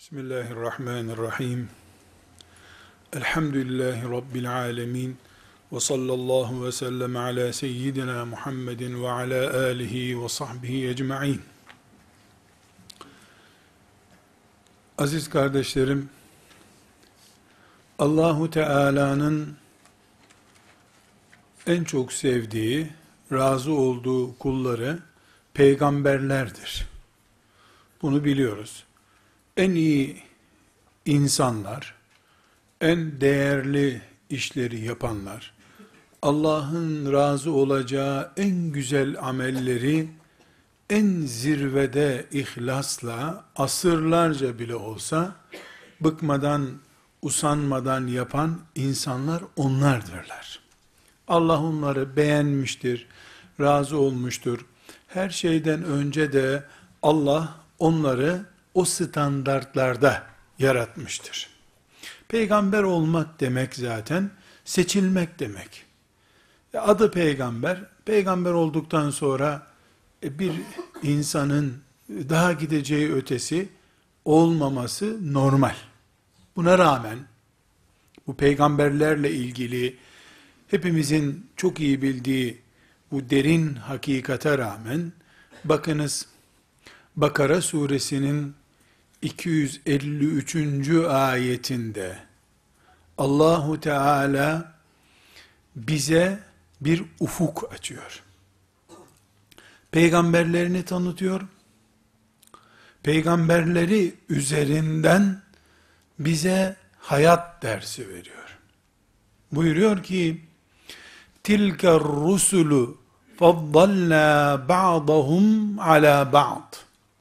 Bismillahirrahmanirrahim. Elhamdülillahi Rabbil alemin. Ve sallallahu ve sellem ala seyyidina Muhammedin ve ala alihi ve sahbihi ecma'in. Aziz kardeşlerim, Allahu Teala'nın en çok sevdiği, razı olduğu kulları peygamberlerdir. Bunu biliyoruz. En iyi insanlar, en değerli işleri yapanlar, Allah'ın razı olacağı en güzel amelleri, en zirvede ihlasla, asırlarca bile olsa, bıkmadan, usanmadan yapan insanlar onlardırlar. Allah onları beğenmiştir, razı olmuştur. Her şeyden önce de Allah onları o standartlarda yaratmıştır. Peygamber olmak demek zaten seçilmek demek. Adı peygamber, peygamber olduktan sonra bir insanın daha gideceği ötesi olmaması normal. Buna rağmen bu peygamberlerle ilgili hepimizin çok iyi bildiği bu derin hakikate rağmen bakınız Bakara suresinin 253. ayetinde Allahu Teala bize bir ufuk açıyor. Peygamberlerini tanıtıyor. Peygamberleri üzerinden bize hayat dersi veriyor. Buyuruyor ki tilka rusulu faddalna ba'dahum ala ba'd.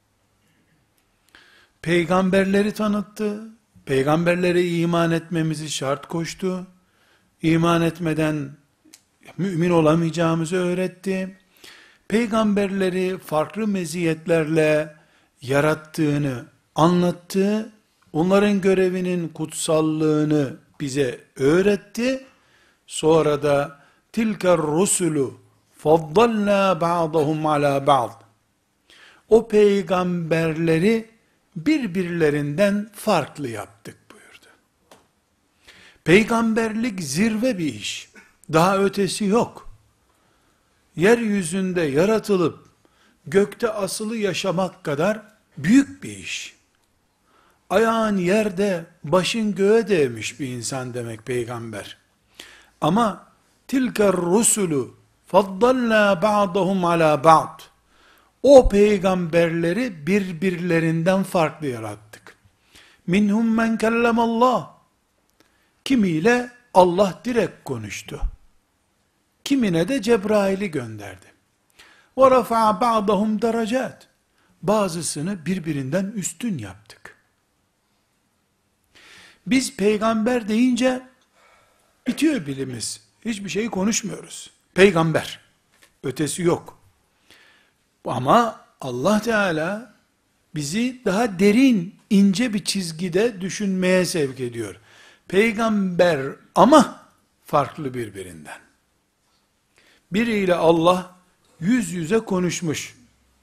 Peygamberleri tanıttı. Peygamberlere iman etmemizi şart koştu. İman etmeden mümin olamayacağımızı öğretti. Peygamberleri farklı meziyetlerle yarattığını anlattı. Onların görevinin kutsallığını bize öğretti. Sonra da tilka rusulu faddalna ba'dahum ala ba'd. O peygamberleri birbirlerinden farklı yaptık buyurdu. Peygamberlik zirve bir iş. Daha ötesi yok. Yeryüzünde yaratılıp gökte asılı yaşamak kadar büyük bir iş. Ayağın yerde, başın göğe değmiş bir insan demek peygamber. Ama tilka rusulu faddalna ba'dahum ala ba'd. O peygamberleri birbirlerinden farklı yarattık. Minhum men kellemallah. Kimiyle Allah direkt konuştu. Kimine de Cebrail'i gönderdi. Ve rafa'a ba'dahum derecat. Bazısını birbirinden üstün yaptık. Biz peygamber deyince bitiyor bilimiz. Hiçbir şey konuşmuyoruz. Peygamber. Ötesi yok. Ama Allah Teala bizi daha derin, ince bir çizgide düşünmeye sevk ediyor. Peygamber ama farklı birbirinden. Biriyle Allah yüz yüze konuşmuş.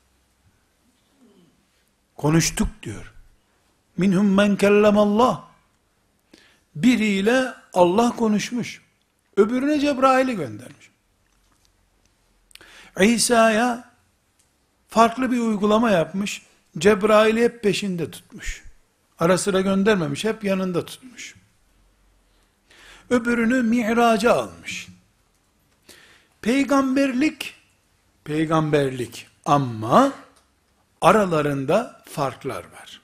Konuştuk diyor. Minhum men kellemallah. Biriyle Allah konuşmuş. Öbürüne Cebrail'i göndermiş. İsa'ya farklı bir uygulama yapmış. Cebrail'i hep peşinde tutmuş. Ara sıra göndermemiş, hep yanında tutmuş. Öbürünü mi'raca almış. Peygamberlik ama aralarında farklar var.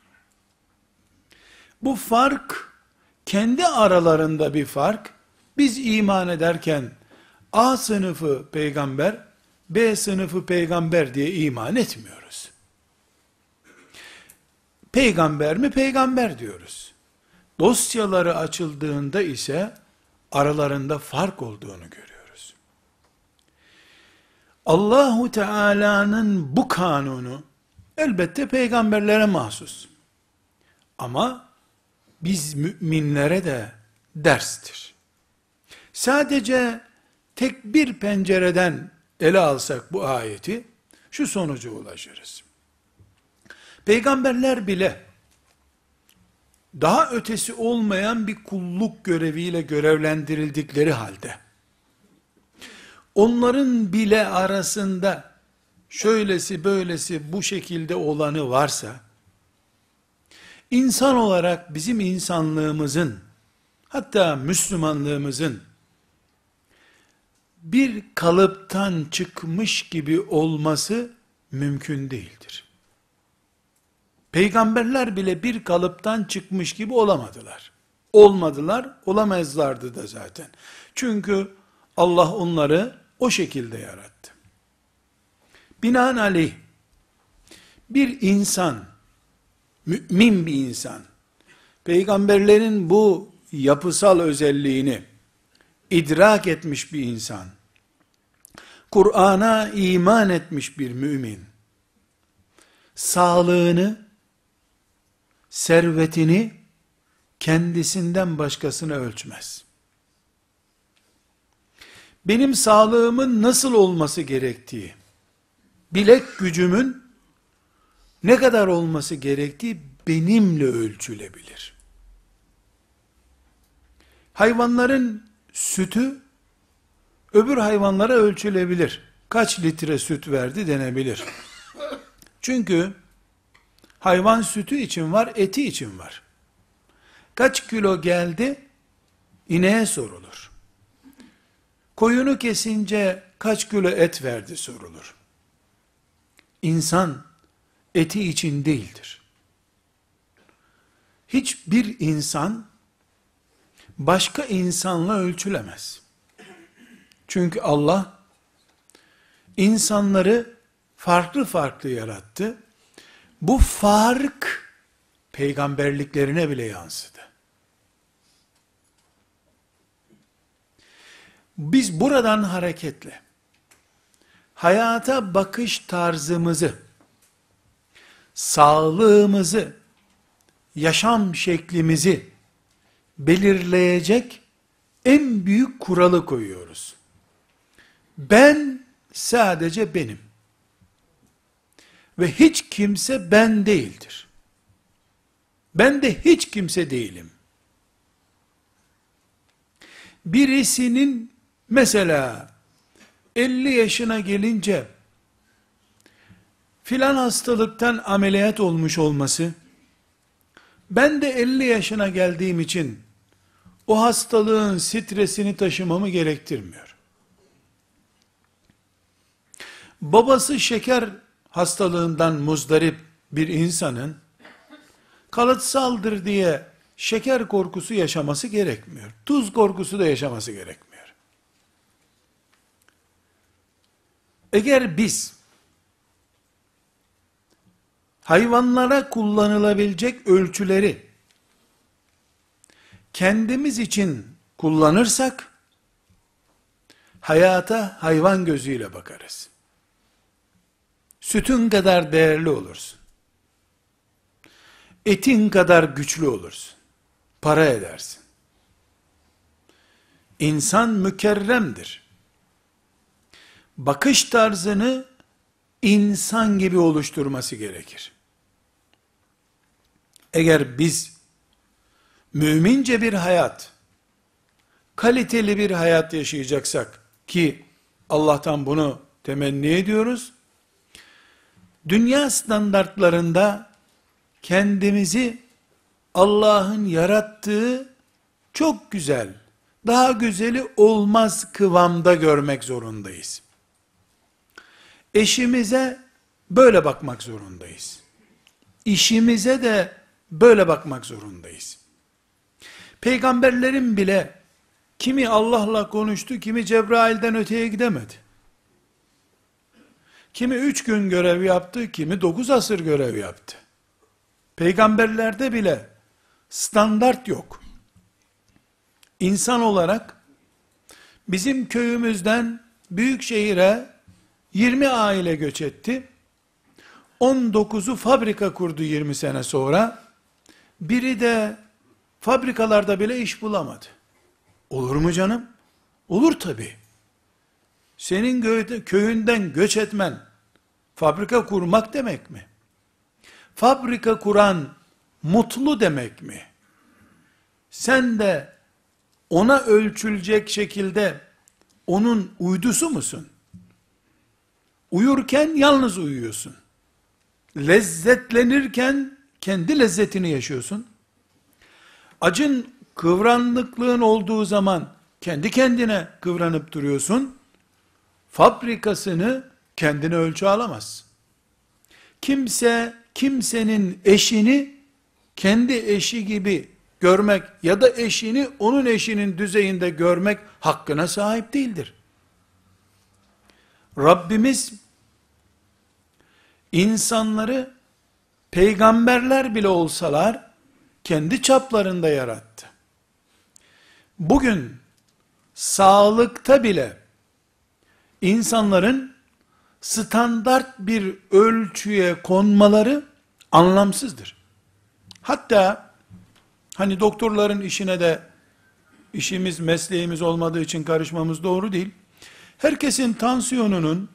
Bu fark, kendi aralarında bir fark, biz iman ederken A sınıfı peygamber, B sınıfı peygamber diye iman etmiyoruz. Peygamber mi peygamber diyoruz. Dosyaları açıldığında ise aralarında fark olduğunu görüyoruz. Allahu Teala'nın bu kanunu elbette peygamberlere mahsus. Ama biz müminlere de derstir. Sadece tek bir pencereden ele alsak bu ayeti, şu sonuca ulaşırız. Peygamberler bile daha ötesi olmayan bir kulluk göreviyle görevlendirildikleri halde, onların bile arasında şöylesi böylesi bu şekilde olanı varsa, insan olarak bizim insanlığımızın, hatta Müslümanlığımızın, bir kalıptan çıkmış gibi olması mümkün değildir. Peygamberler bile bir kalıptan çıkmış gibi olamadılar. Olmadılar, olamazlardı da zaten. Çünkü Allah onları o şekilde yarattı. Binaenaleyh, bir insan, mümin bir insan, peygamberlerin bu yapısal özelliğini idrak etmiş bir insan, Kur'an'a iman etmiş bir mümin, sağlığını, servetini kendisinden başkasına ölçmez. Benim sağlığımın nasıl olması gerektiği, bilek gücümün ne kadar olması gerektiği benimle ölçülebilir. Hayvanların sütü öbür hayvanlara ölçülebilir. Kaç litre süt verdi denebilir. Çünkü hayvan sütü için var, eti için var. Kaç kilo geldi? İneğe sorulur. Koyunu kesince kaç kilo et verdi sorulur. İnsan eti için değildir. Hiçbir insan başka insanla ölçülemez. Çünkü Allah insanları farklı farklı yarattı. Bu fark peygamberliklerine bile yansıdı. Biz buradan hareketle hayata bakış tarzımızı, sağlığımızı, yaşam şeklimizi belirleyecek en büyük kuralı koyuyoruz. Ben sadece benim. Ve hiç kimse ben değildir. Ben de hiç kimse değilim. Birisinin mesela 50 yaşına gelince filan hastalıktan ameliyat olmuş olması, ben de 50 yaşına geldiğim için o hastalığın stresini taşımamı gerektirmiyor. Babası şeker hastalığından muzdarip bir insanın kalıtsaldır diye şeker korkusu yaşaması gerekmiyor. Tuz korkusu da yaşaması gerekmiyor. Eğer biz hayvanlara kullanılabilecek ölçüleri kendimiz için kullanırsak hayata hayvan gözüyle bakarız. Sütün kadar değerli olursun. Etin kadar güçlü olursun. Para edersin. İnsan mükerremdir. Bakış tarzını insan gibi oluşturması gerekir. Eğer biz mümince bir hayat, kaliteli bir hayat yaşayacaksak ki Allah'tan bunu temenni ediyoruz, dünya standartlarında kendimizi Allah'ın yarattığı çok güzel, daha güzeli olmaz kıvamda görmek zorundayız. Eşimize böyle bakmak zorundayız. İşimize de böyle bakmak zorundayız. Peygamberlerin bile kimi Allah'la konuştu, kimi Cebrail'den öteye gidemedi. Kimi 3 gün görev yaptı, kimi 9 asır görev yaptı. Peygamberlerde bile standart yok. İnsan olarak bizim köyümüzden büyük şehire 20 aile göç etti. 19'u fabrika kurdu 20 sene sonra. Biri de fabrikalarda bile iş bulamadı. Olur mu canım? Olur tabii. Senin köyünden göç etmen, fabrika kurmak demek mi? Fabrika kuran, mutlu demek mi? Sen de ona ölçülecek şekilde onun uydusu musun? Uyurken yalnız uyuyorsun. Lezzetlenirken kendi lezzetini yaşıyorsun. Acın, kıvranlıklığın olduğu zaman kendi kendine kıvranıp duruyorsun. Fabrikasını kendine ölçü alamaz. Kimse kimsenin eşini kendi eşi gibi görmek ya da eşini onun eşinin düzeyinde görmek hakkına sahip değildir. Rabbimiz insanları peygamberler bile olsalar kendi çaplarında yarattı. Bugün sağlıkta bile insanların standart bir ölçüye konmaları anlamsızdır. Hatta hani doktorların işine de işimiz, mesleğimiz olmadığı için karışmamız doğru değil. Herkesin tansiyonunun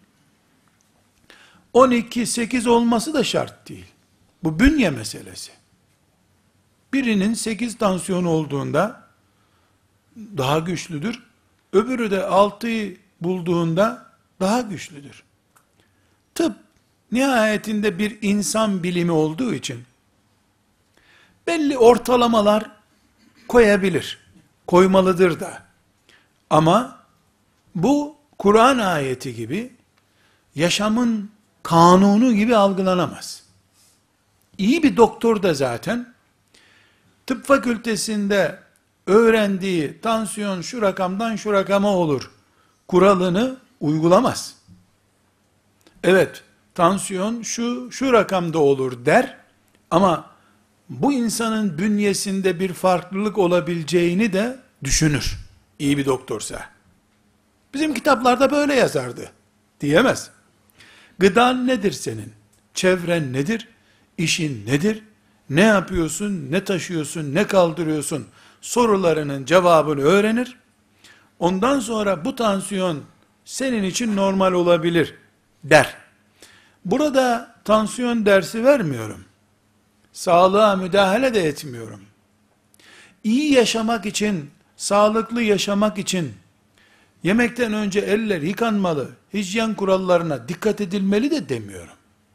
12-8 olması da şart değil. Bu bünye meselesi. Birinin 8 tansiyonu olduğunda daha güçlüdür. Öbürü de 6'yı bulduğunda daha güçlüdür. Tıp nihayetinde bir insan bilimi olduğu için belli ortalamalar koyabilir. Koymalıdır da. Ama bu Kur'an ayeti gibi yaşamın kanunu gibi algılanamaz. İyi bir doktor da zaten tıp fakültesinde öğrendiği tansiyon şu rakamdan şu rakama olur kuralını uygulamaz. Evet, tansiyon şu rakamda olur der ama bu insanın bünyesinde bir farklılık olabileceğini de düşünür. İyi bir doktorsa. Bizim kitaplarda böyle yazardı diyemez. Gıdan nedir senin? Çevren nedir? İşin nedir? Ne yapıyorsun? Ne taşıyorsun? Ne kaldırıyorsun? Sorularının cevabını öğrenir. Ondan sonra bu tansiyon senin için normal olabilir der. Burada tansiyon dersi vermiyorum. Sağlığa müdahale de etmiyorum. İyi yaşamak için, sağlıklı yaşamak için yemekten önce eller yıkanmalı, hijyen kurallarına dikkat edilmeli de demiyorum.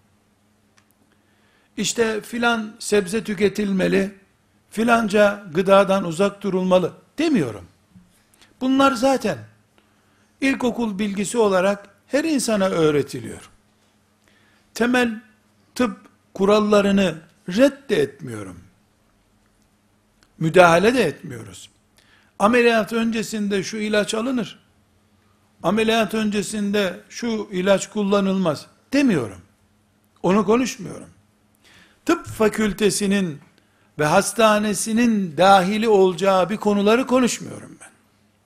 İşte filan sebze tüketilmeli, filanca gıdadan uzak durulmalı demiyorum. Bunlar zaten ilkokul bilgisi olarak her insana öğretiliyor. Temel tıp kurallarını reddetmiyorum. Müdahale de etmiyoruz. Ameliyat öncesinde şu ilaç alınır. Ameliyat öncesinde şu ilaç kullanılmaz demiyorum. Onu konuşmuyorum. Tıp fakültesinin ve hastanesinin dahili olacağı bir konuları konuşmuyorum ben.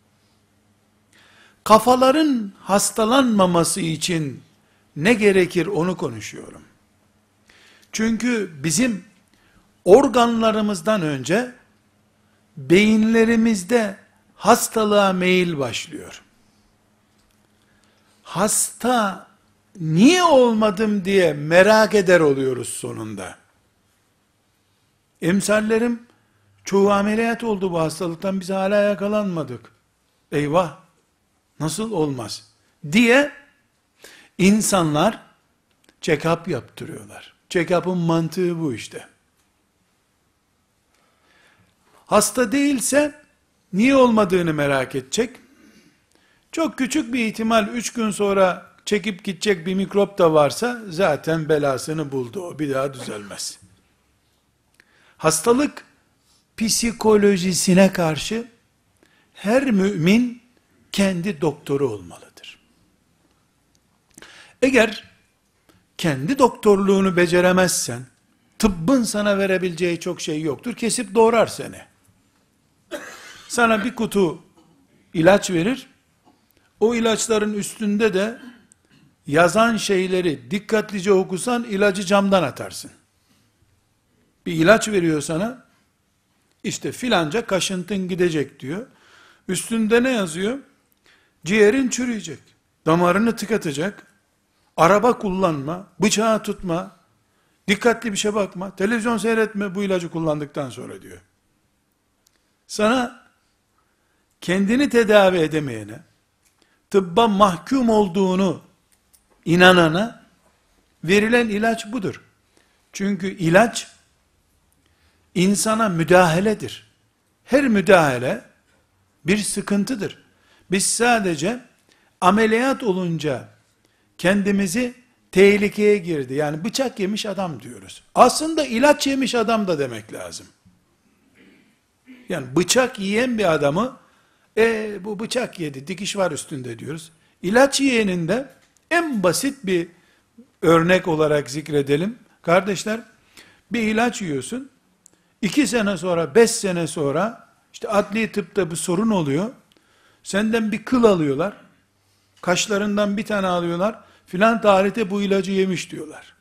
Kafaların hastalanmaması için ne gerekir onu konuşuyorum. Çünkü bizim organlarımızdan önce beyinlerimizde hastalığa meyil başlıyor. Hasta niye olmadım diye merak eder oluyoruz sonunda. Emsallerim çoğu ameliyat oldu bu hastalıktan, biz hala yakalanmadık. Eyvah, nasıl olmaz diye insanlar check-up yaptırıyorlar. Check-up'ın mantığı bu işte. Hasta değilse niye olmadığını merak edecek. Çok küçük bir ihtimal 3 gün sonra çekip gidecek bir mikrop da varsa zaten belasını buldu o, bir daha düzelmez. Hastalık psikolojisine karşı her mümin kendi doktoru olmalıdır. Eğer kendi doktorluğunu beceremezsen, tıbbın sana verebileceği çok şey yoktur. Kesip doğrar seni. Sana bir kutu ilaç verir. O ilaçların üstünde de yazan şeyleri dikkatlice okusan ilacı camdan atarsın. Bir ilaç veriyor sana. İşte filanca kaşıntın gidecek diyor. Üstünde ne yazıyor? Ciğerin çürüyecek. Damarını tıkatacak. Araba kullanma, bıçağı tutma, dikkatli bir şey bakma, televizyon seyretme bu ilacı kullandıktan sonra diyor. Sana kendini tedavi edemeyene, tıbba mahkum olduğunu inanana verilen ilaç budur. Çünkü ilaç insana müdahaledir. Her müdahale bir sıkıntıdır. Biz sadece ameliyat olunca kendimizi tehlikeye girdi. Yani bıçak yemiş adam diyoruz. Aslında ilaç yemiş adam da demek lazım. Yani bıçak yiyen bir adamı bu bıçak yedi, dikiş var üstünde diyoruz. İlaç yiyenin de en basit bir örnek olarak zikredelim. Kardeşler, bir ilaç yiyorsun. 2 sene sonra, 5 sene sonra işte adli tıpta bir sorun oluyor. Senden bir kıl alıyorlar. Kaşlarından bir tane alıyorlar. Filan tarihte bu ilacı yemiş diyorlar.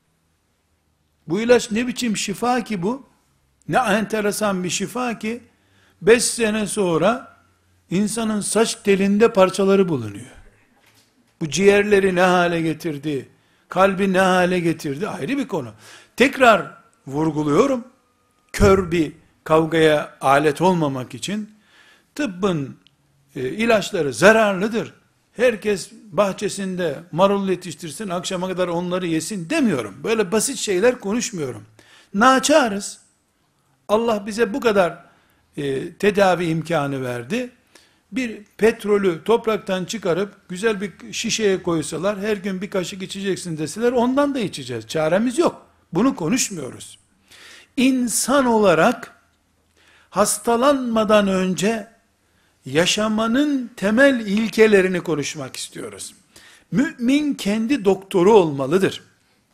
Bu ilaç ne biçim şifa ki bu? Ne enteresan bir şifa ki 5 sene sonra insanın saç telinde parçaları bulunuyor. Bu ciğerleri ne hale getirdi? Kalbi ne hale getirdi? Ayrı bir konu. Tekrar vurguluyorum. Kör bir kavgaya alet olmamak için tıbbın ilaçları zararlıdır. Herkes bahçesinde marul yetiştirsin, akşama kadar onları yesin demiyorum. Böyle basit şeyler konuşmuyorum. Naçarız. Allah bize bu kadar tedavi imkanı verdi. Bir petrolü topraktan çıkarıp güzel bir şişeye koysalar, her gün bir kaşık içeceksin deseler, ondan da içeceğiz. Çaremiz yok. Bunu konuşmuyoruz. İnsan olarak hastalanmadan önce yaşamanın temel ilkelerini konuşmak istiyoruz. Mümin kendi doktoru olmalıdır.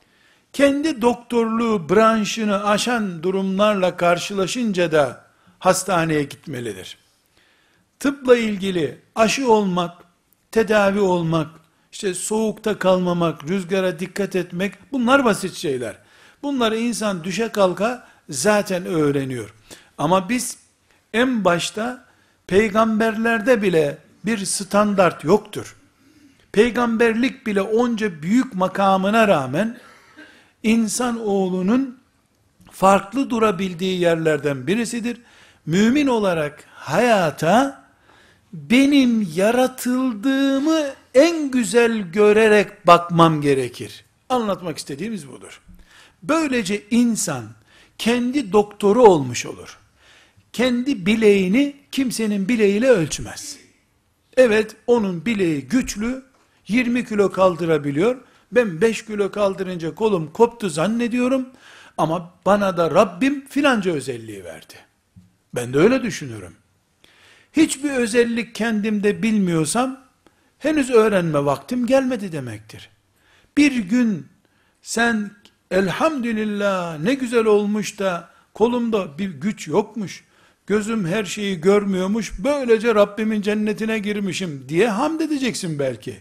Kendi doktorluğu branşını aşan durumlarla karşılaşınca da hastaneye gitmelidir. Tıpla ilgili aşı olmak, tedavi olmak, işte soğukta kalmamak, rüzgara dikkat etmek, bunlar basit şeyler. Bunları insan düşe kalka zaten öğreniyor. Ama biz en başta peygamberlerde bile bir standart yoktur. Peygamberlik bile onca büyük makamına rağmen insan oğlunun farklı durabildiği yerlerden birisidir. Mümin olarak hayata benim yaratıldığımı en güzel görerek bakmam gerekir. Anlatmak istediğimiz budur. Böylece insan kendi doktoru olmuş olur. Kendi bileğini kimsenin bileğiyle ölçmez. Evet, onun bileği güçlü, 20 kilo kaldırabiliyor. Ben 5 kilo kaldırınca kolum koptu zannediyorum. Ama bana da Rabbim filanca özelliği verdi. Ben de öyle düşünüyorum. Hiçbir özellik kendimde bilmiyorsam, henüz öğrenme vaktim gelmedi demektir. Bir gün sen elhamdülillah ne güzel olmuş da kolumda bir güç yokmuş, gözüm her şeyi görmüyormuş, böylece Rabbimin cennetine girmişim diye hamd edeceksin belki.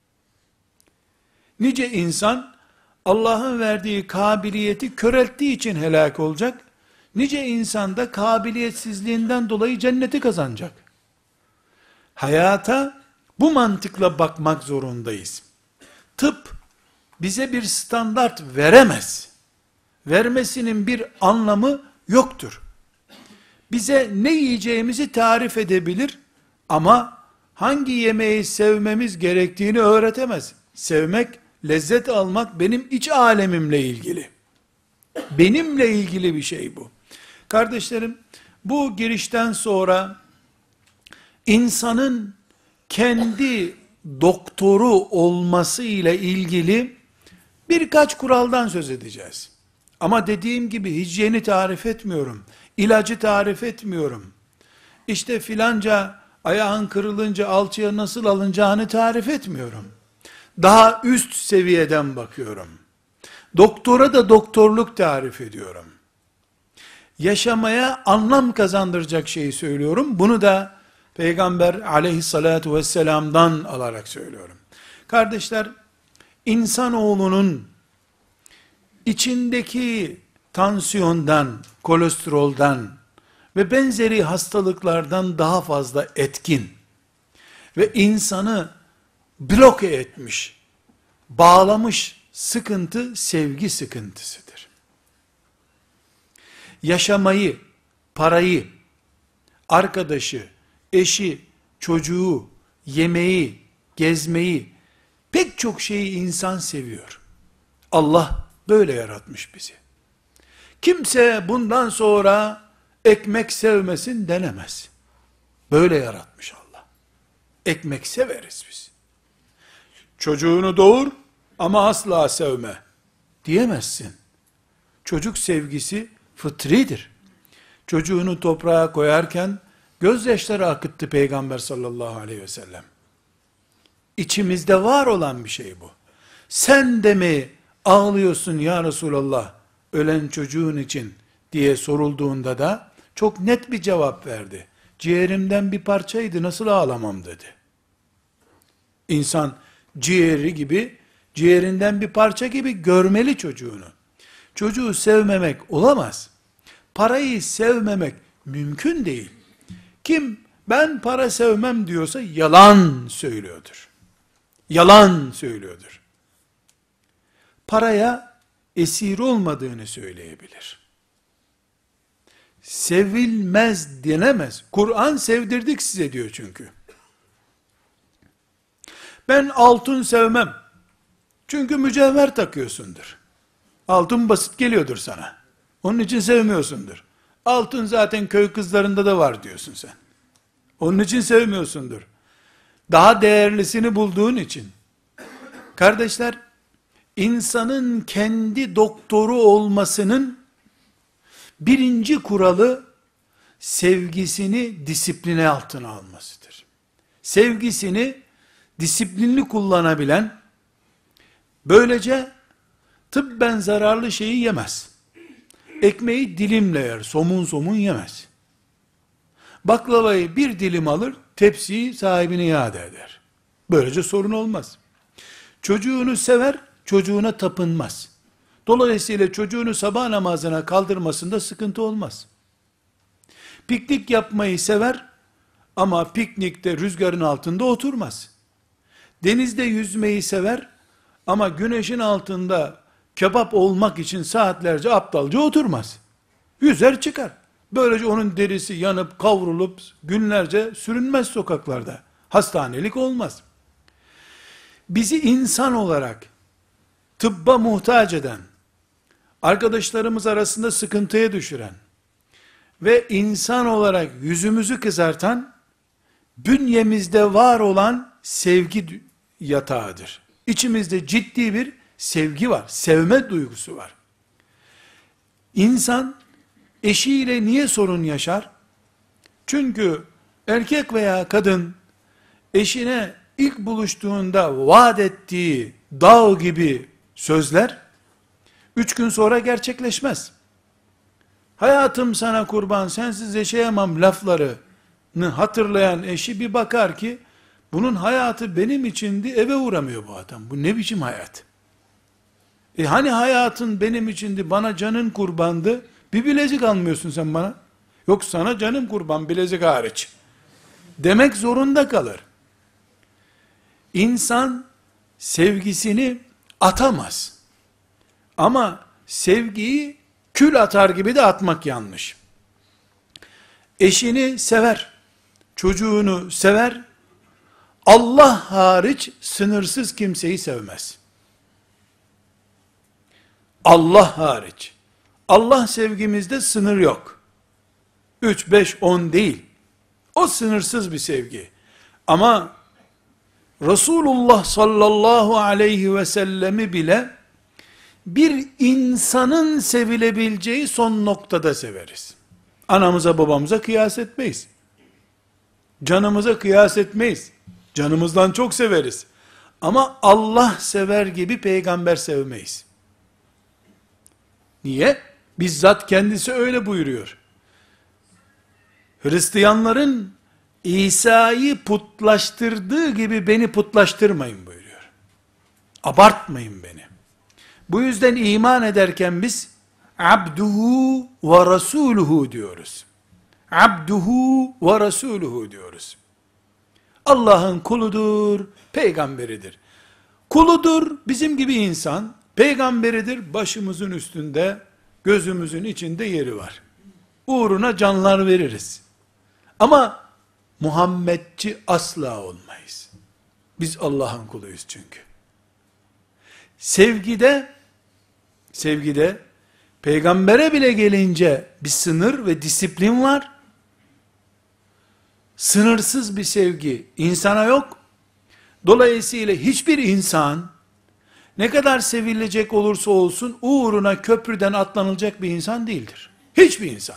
Nice insan Allah'ın verdiği kabiliyeti körelttiği için helak olacak. Nice insan da kabiliyetsizliğinden dolayı cenneti kazanacak. Hayata bu mantıkla bakmak zorundayız. Tıp bize bir standart veremez. Vermesinin bir anlamı yoktur. Bize ne yiyeceğimizi tarif edebilir ama hangi yemeği sevmemiz gerektiğini öğretemez. Sevmek, lezzet almak benim iç alemimle ilgili. Benimle ilgili bir şey bu. Kardeşlerim, bu girişten sonra insanın kendi doktoru olması ile ilgili birkaç kuraldan söz edeceğiz. Ama dediğim gibi hijyeni tarif etmiyorum. İlacı tarif etmiyorum. İşte filanca ayağın kırılınca alçıya nasıl alınacağını tarif etmiyorum. Daha üst seviyeden bakıyorum. Doktora da doktorluk tarif ediyorum. Yaşamaya anlam kazandıracak şeyi söylüyorum. Bunu da Peygamber aleyhissalatu vesselam'dan alarak söylüyorum. Kardeşler, insanoğlunun içindeki tansiyondan, kolesteroldan ve benzeri hastalıklardan daha fazla etkin ve insanı bloke etmiş, bağlamış sıkıntı sevgi sıkıntısıdır. Yaşamayı, parayı, arkadaşı, eşi, çocuğu, yemeği, gezmeyi, pek çok şeyi insan seviyor. Allah böyle yaratmış bizi. Kimse bundan sonra ekmek sevmesin denemez. Böyle yaratmış Allah. Ekmek severiz biz. Çocuğunu doğur ama asla sevme diyemezsin. Çocuk sevgisi fıtridir. Çocuğunu toprağa koyarken gözyaşları akıttı Peygamber sallallahu aleyhi ve sellem. İçimizde var olan bir şey bu. Sen de mi ağlıyorsun ya Resulallah ölen çocuğun için diye sorulduğunda da çok net bir cevap verdi. Ciğerimden bir parçaydı, nasıl ağlamam dedi. İnsan ciğeri gibi, ciğerinden bir parça gibi görmeli çocuğunu. Çocuğu sevmemek olamaz. Parayı sevmemek mümkün değil. Kim ben para sevmem diyorsa yalan söylüyordur. Yalan söylüyordur. Paraya esir olmadığını söyleyebilir. Sevilmez denemez. Kur'an sevdirdik size diyor çünkü. Ben altın sevmem. Çünkü mücevher takıyorsundur. Altın basit geliyordur sana. Onun için sevmiyorsundur. Altın zaten köy kızlarında da var diyorsun sen. Onun için sevmiyorsundur. Daha değerlisini bulduğun için. Kardeşler, insanın kendi doktoru olmasının birinci kuralı sevgisini disipline altına almasıdır. Sevgisini disiplinli kullanabilen, böylece tıbben zararlı şeyi yemez. Ekmeği dilimle yer, somun somun yemez. Baklavayı bir dilim alır, tepsiyi sahibine iade eder. Böylece sorun olmaz. Çocuğunu sever, çocuğuna tapınmaz. Dolayısıyla çocuğunu sabah namazına kaldırmasında sıkıntı olmaz. Piknik yapmayı sever ama piknikte rüzgarın altında oturmaz. Denizde yüzmeyi sever ama güneşin altında kebap olmak için saatlerce aptalca oturmaz. Yüzer çıkar. Böylece onun derisi yanıp kavrulup günlerce sürünmez sokaklarda. Hastanelik olmaz. Bizi insan olarak tıbba muhtaç eden, arkadaşlarımız arasında sıkıntıya düşüren ve insan olarak yüzümüzü kızartan, bünyemizde var olan sevgi yatağıdır. İçimizde ciddi bir sevgi var, sevme duygusu var. İnsan, eşiyle niye sorun yaşar? Çünkü erkek veya kadın, eşine ilk buluştuğunda vaat ettiği dağ gibi sözler, 3 gün sonra gerçekleşmez. Hayatım sana kurban, sensiz yaşayamam laflarını hatırlayan eşi bir bakar ki, bunun hayatı benim içindi, eve uğramıyor bu adam. Bu ne biçim hayat? Hani hayatın benim içindi, bana canın kurbandı, bir bilezik almıyorsun sen bana. Yok sana canım kurban, bilezik hariç. Demek zorunda kalır. İnsan sevgisini atamaz. Ama sevgiyi kül atar gibi de atmak yanlış. Eşini sever, çocuğunu sever, Allah hariç sınırsız kimseyi sevmez. Allah hariç. Allah sevgimizde sınır yok. 3, 5, 10 değil. O sınırsız bir sevgi. Ama Resulullah sallallahu aleyhi ve sellemi bile bir insanın sevilebileceği son noktada severiz. Anamıza babamıza kıyas etmeyiz. Canımıza kıyas etmeyiz. Canımızdan çok severiz. Ama Allah sever gibi peygamber sevmeyiz. Niye? Bizzat kendisi öyle buyuruyor. Hristiyanların İsa'yı putlaştırdığı gibi beni putlaştırmayın buyuruyor. Abartmayın beni. Bu yüzden iman ederken biz abduhu ve rasuluhu diyoruz. Abduhu ve rasuluhu diyoruz. Allah'ın kuludur, peygamberidir. Kuludur, bizim gibi insan, peygamberidir, başımızın üstünde, gözümüzün içinde yeri var. Uğruna canlar veririz. Ama Muhammedçi asla olmayız. Biz Allah'ın kuluyuz çünkü. Sevgide peygambere bile gelince bir sınır ve disiplin var. Sınırsız bir sevgi insana yok. Dolayısıyla hiçbir insan ne kadar sevilecek olursa olsun uğruna köprüden atlanılacak bir insan değildir. Hiçbir insan.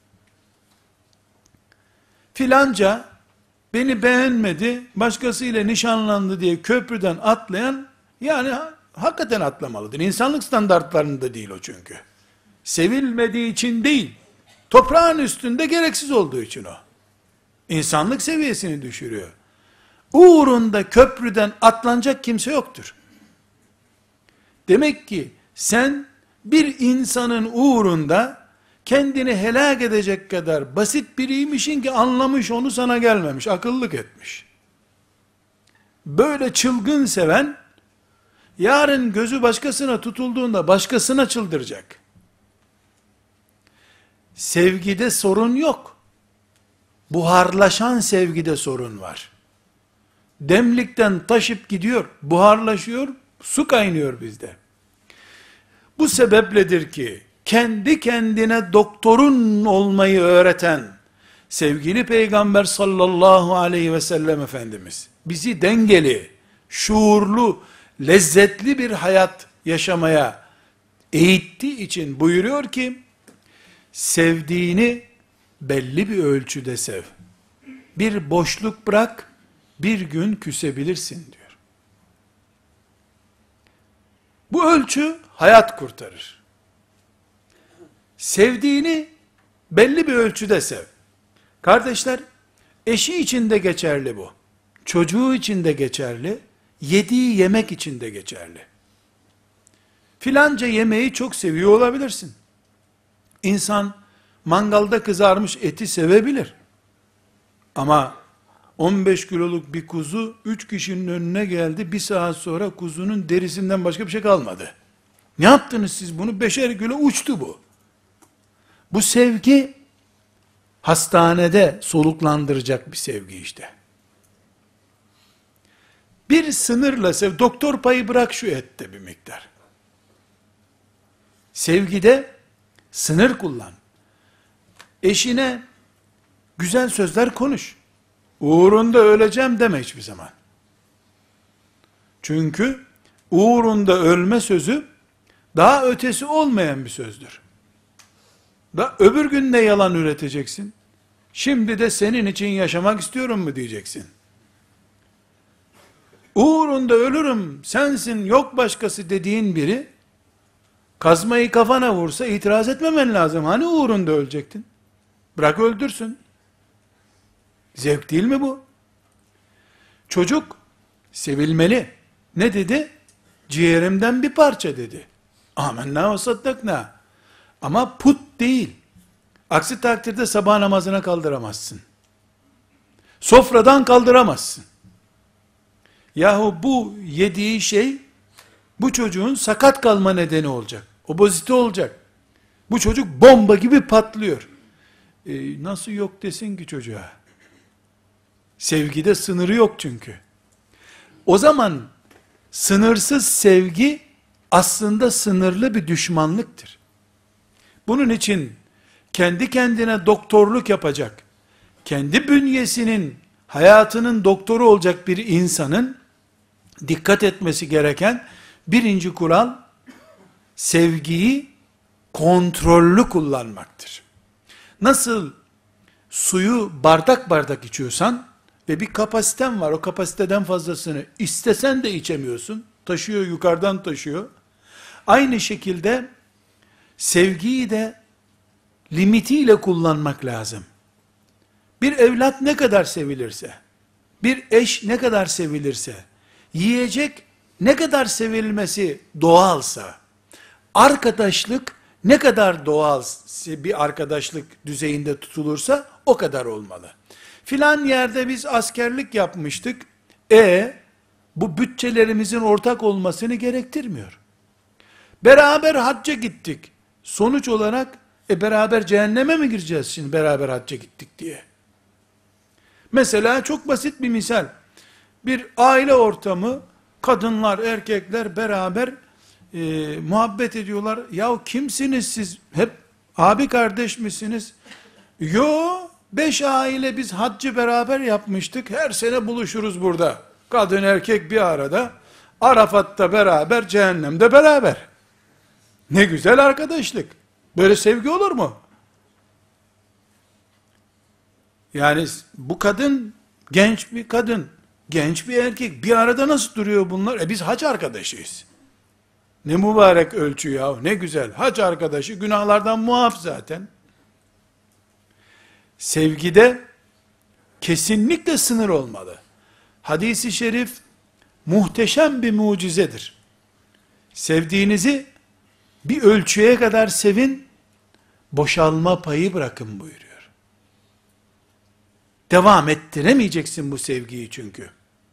Filanca beni beğenmedi, başkasıyla nişanlandı diye köprüden atlayan, yani hakikaten atlamalıdır. İnsanlık standartlarında değil o çünkü. Sevilmediği için değil, toprağın üstünde gereksiz olduğu için o. İnsanlık seviyesini düşürüyor. Uğrunda köprüden atlanacak kimse yoktur. Demek ki sen bir insanın uğrunda kendini helak edecek kadar basit biriymişin ki anlamış onu, sana gelmemiş, akıllık etmiş. Böyle çılgın seven, yarın gözü başkasına tutulduğunda başkasına çıldıracak. Sevgide sorun yok. Buharlaşan sevgide sorun var. Demlikten taşıp gidiyor, buharlaşıyor, su kaynıyor bizde. Bu sebepledir ki, kendi kendine doktorun olmayı öğreten, sevgili Peygamber sallallahu aleyhi ve sellem Efendimiz, bizi dengeli, şuurlu, lezzetli bir hayat yaşamaya eğittiği için buyuruyor ki, sevdiğini belli bir ölçüde sev. Bir boşluk bırak, bir gün küsebilirsin diyor. Bu ölçü hayat kurtarır. Sevdiğini belli bir ölçüde sev. Kardeşler, eşi için de geçerli bu. Çocuğu için de geçerli. Yediği yemek için de geçerli. Filanca yemeği çok seviyor olabilirsin. İnsan mangalda kızarmış eti sevebilir. Ama 15 kiloluk bir kuzu 3 kişinin önüne geldi. Bir saat sonra kuzunun derisinden başka bir şey kalmadı. Ne yaptınız siz bunu? 5'er kilo uçtu bu. Bu sevgi hastanede soluklandıracak bir sevgi işte. Bir sınırla sev. Doktor payı bırak şu ette bir miktar. Sevgide sınır kullan. Eşine güzel sözler konuş. Uğrunda öleceğim deme hiçbir zaman. Çünkü uğrunda ölme sözü daha ötesi olmayan bir sözdür. Da öbür gün de yalan üreteceksin. Şimdi de senin için yaşamak istiyorum mu diyeceksin. Uğrunda ölürüm, sensin, yok başkası dediğin biri, kazmayı kafana vursa itiraz etmemen lazım. Hani uğrunda ölecektin? Bırak öldürsün. Zevk değil mi bu? Çocuk sevilmeli. Ne dedi? Ciğerimden bir parça dedi. Amenna ve saddakna. Ama put değil. Aksi takdirde sabah namazına kaldıramazsın. Sofradan kaldıramazsın. Yahu bu yediği şey, bu çocuğun sakat kalma nedeni olacak. Obezite olacak. Bu çocuk bomba gibi patlıyor. Nasıl yok desin ki çocuğa? Sevgide sınırı yok çünkü. O zaman sınırsız sevgi aslında sınırlı bir düşmanlıktır. Bunun için kendi kendine doktorluk yapacak, kendi bünyesinin, hayatının doktoru olacak bir insanın dikkat etmesi gereken birinci kural, sevgiyi kontrollü kullanmaktır. Nasıl suyu bardak bardak içiyorsan ve bir kapasiten var, o kapasiteden fazlasını istesen de içemiyorsun, taşıyor, yukarıdan taşıyor. Aynı şekilde sevgiyi de limitiyle kullanmak lazım. Bir evlat ne kadar sevilirse, bir eş ne kadar sevilirse, yiyecek ne kadar sevilmesi doğalsa, arkadaşlık ne kadar doğal bir arkadaşlık düzeyinde tutulursa o kadar olmalı. Filan yerde biz askerlik yapmıştık. Bu bütçelerimizin ortak olmasını gerektirmiyor. Beraber hacca gittik. Sonuç olarak beraber cehenneme mi gireceğiz şimdi beraber hacca gittik diye? Mesela çok basit bir misal. Bir aile ortamı, kadınlar, erkekler beraber muhabbet ediyorlar. Ya kimsiniz siz? Hep abi kardeş misiniz? Yo, 5 aile biz haccı beraber yapmıştık. Her sene buluşuruz burada. Kadın erkek bir arada. Arafat'ta beraber, cehennemde beraber. Ne güzel arkadaşlık. Böyle sevgi olur mu? Yani bu kadın genç bir kadın, genç bir erkek bir arada nasıl duruyor bunlar? Biz hac arkadaşıyız. Ne mübarek ölçü ya, ne güzel. Hac arkadaşı, günahlardan muaf zaten. Sevgide kesinlikle sınır olmalı. Hadis-i şerif muhteşem bir mucizedir. Sevdiğinizi bir ölçüye kadar sevin, boşalma payı bırakın buyuruyor. Devam ettiremeyeceksin bu sevgiyi çünkü.